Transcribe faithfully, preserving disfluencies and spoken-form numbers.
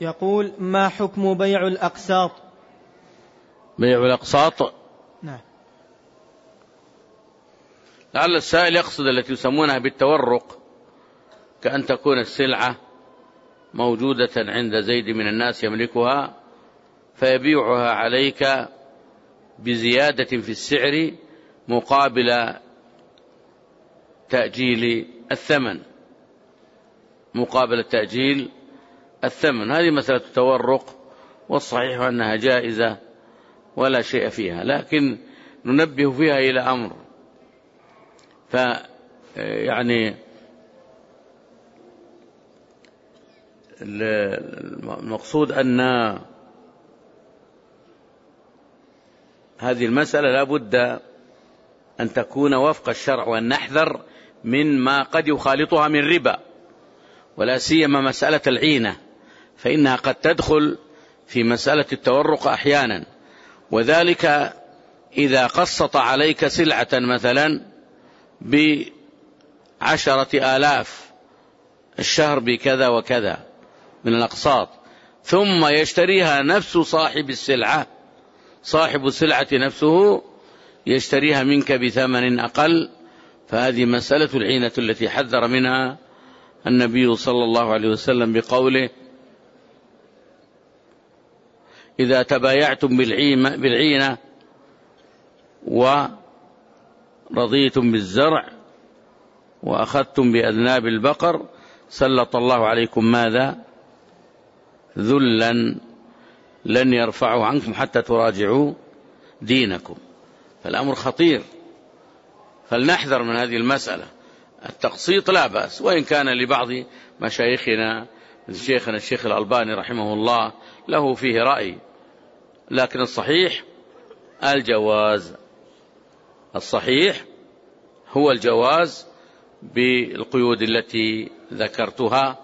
يقول: ما حكم بيع الأقساط؟ بيع الأقساط، نعم. لعل السائل يقصد التي يسمونها بالتورق، كأن تكون السلعة موجودة عند زيد من الناس يملكها فيبيعها عليك بزيادة في السعر مقابل تأجيل الثمن مقابل تأجيل الثمن هذه مسألة التورق، والصحيح أنها جائزة ولا شيء فيها، لكن ننبه فيها إلى أمر. ف يعني المقصود أن هذه المسألة لا بد أن تكون وفق الشرع، وأن نحذر من ما قد يخالطها من ربا، ولا سيما مسألة العينة، فإنها قد تدخل في مسألة التورق أحيانا، وذلك إذا قسط عليك سلعة مثلا بعشرة آلاف الشهر بكذا وكذا من الأقساط، ثم يشتريها نفس صاحب السلعة صاحب السلعة نفسه يشتريها منك بثمن أقل، فهذه مسألة العينة التي حذر منها النبي صلى الله عليه وسلم بقوله: إذا تبايعتم بالعينة ورضيتم بالزرع وأخذتم بأذناب البقر سلط الله عليكم ماذا؟ ذلا لن يرفعوا عنكم حتى تراجعوا دينكم. فالأمر خطير، فلنحذر من هذه المسألة. التقسيط لا بأس، وإن كان لبعض مشايخنا شيخنا الشيخ الألباني رحمه الله له فيه رأي، لكن الصحيح الجواز، الصحيح هو الجواز بالقيود التي ذكرتها،